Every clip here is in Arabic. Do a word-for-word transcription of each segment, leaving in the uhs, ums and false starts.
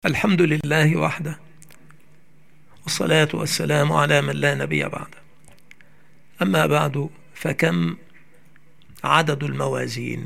الحمد لله وحده، والصلاة والسلام على من لا نبي بعده. أما بعد، فكم عدد الموازين؟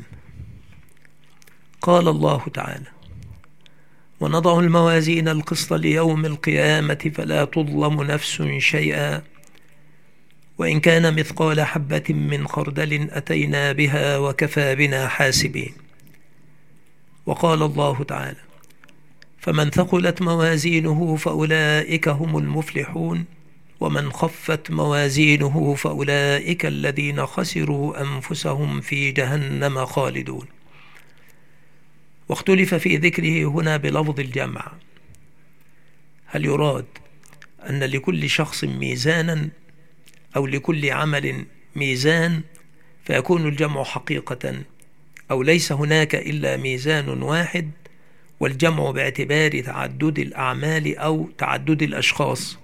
قال الله تعالى: ونضع الموازين القسط ليوم القيامة فلا تظلم نفس شيئا وإن كان مثقال حبة من خردل أتينا بها وكفى بنا حاسبين. وقال الله تعالى: فمن ثقلت موازينه فأولئك هم المفلحون ومن خفت موازينه فأولئك الذين خسروا أنفسهم في جهنم خالدون. واختلف في ذكره هنا بلفظ الجمع، هل يراد أن لكل شخص ميزانا أو لكل عمل ميزان فيكون الجمع حقيقة، أو ليس هناك إلا ميزان واحد والجمع باعتبار تعدد الأعمال أو تعدد الأشخاص؟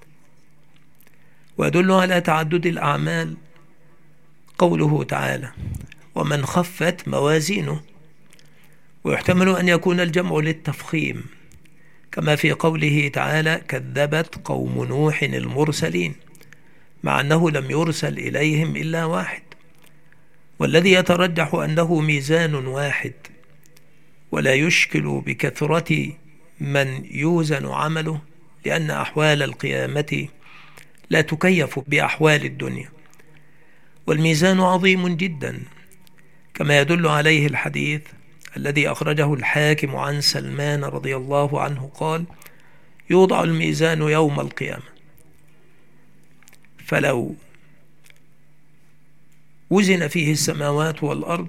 ويدل على تعدد الأعمال قوله تعالى: ومن خفت موازينه، ويحتمل أن يكون الجمع للتفخيم كما في قوله تعالى: كذبت قوم نوح المرسلين، مع أنه لم يرسل إليهم إلا واحد، والذي يترجح أنه ميزان واحد، ولا يشكل بكثرة من يوزن عمله، لأن أحوال القيامة لا تكيف بأحوال الدنيا، والميزان عظيم جدا كما يدل عليه الحديث الذي أخرجه الحاكم عن سلمان رضي الله عنه قال: يوضع الميزان يوم القيامة فلو وزن فيه السماوات والأرض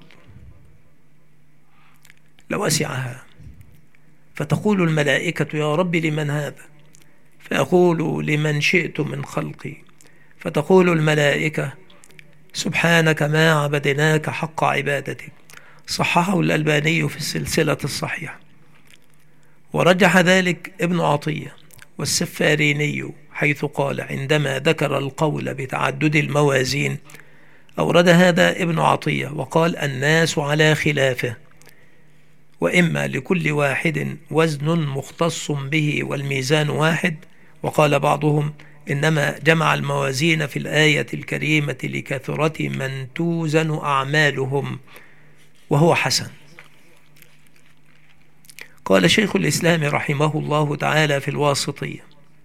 لوسعها، فتقول الملائكة: يا رب لمن هذا؟ فيقول: لمن شئت من خلقي. فتقول الملائكة: سبحانك ما عبدناك حق عبادتك. صححه الألباني في السلسلة الصحيحة، ورجح ذلك ابن عطية والسفاريني، حيث قال عندما ذكر القول بتعدد الموازين أورد هذا ابن عطية وقال: الناس على خلافه، وإما لكل واحد وزن مختص به والميزان واحد. وقال بعضهم: إنما جمع الموازين في الآية الكريمة لكثرة من توزن أعمالهم، وهو حسن. قال شيخ الإسلام رحمه الله تعالى في الواسطية: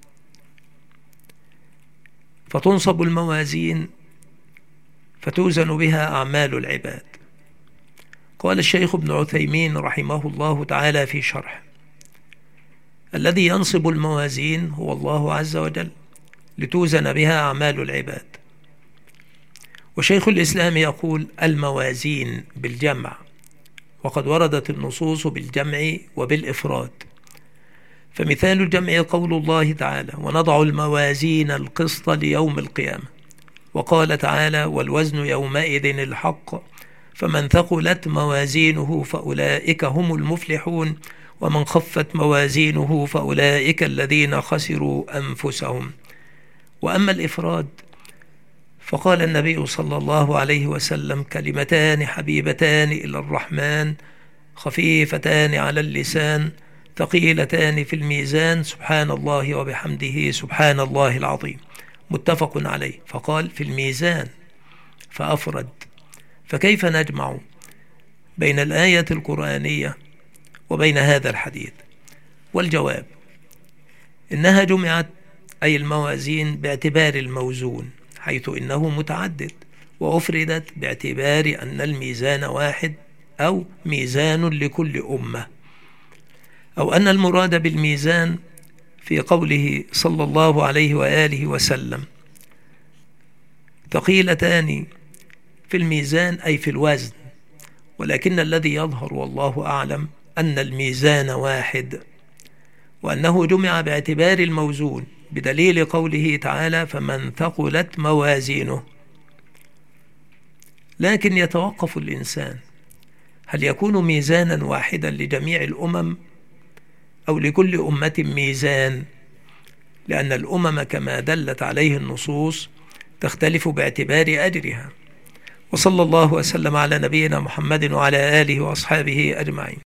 فتنصب الموازين فتوزن بها أعمال العباد. قال الشيخ ابن عثيمين رحمه الله تعالى في شرح: الذي ينصب الموازين هو الله عز وجل لتوزن بها أعمال العباد. وشيخ الإسلام يقول: الموازين بالجمع، وقد وردت النصوص بالجمع وبالإفراد. فمثال الجمع قول الله تعالى: ونضع الموازين القسط ليوم القيامة. وقال تعالى: والوزن يومئذ الحق فمن ثقلت موازينه فأولئك هم المفلحون ومن خفت موازينه فأولئك الذين خسروا أنفسهم. وأما الإفراد فقال النبي صلى الله عليه وسلم: كلمتان حبيبتان إلى الرحمن خفيفتان على اللسان ثقيلتان في الميزان سبحان الله وبحمده سبحان الله العظيم، متفق عليه. فقال في الميزان فأفرد. فكيف نجمع بين الآية القرآنية وبين هذا الحديث؟ والجواب: إنها جمعت أي الموازين باعتبار الموزون، حيث إنه متعدد، وأفردت باعتبار أن الميزان واحد أو ميزان لكل أمة، أو أن المراد بالميزان في قوله صلى الله عليه وآله وسلم: ثقيلتان في الميزان أي في الوزن، ولكن الذي يظهر والله أعلم أن الميزان واحد، وأنه جمع باعتبار الموزون بدليل قوله تعالى: فمن ثقلت موازينه. لكن يتوقف الإنسان، هل يكون ميزانا واحدا لجميع الأمم أو لكل أمة ميزان؟ لأن الأمم كما دلت عليه النصوص تختلف باعتبار أجرها. وصلى الله وسلم على نبينا محمد وعلى آله وأصحابه أجمعين.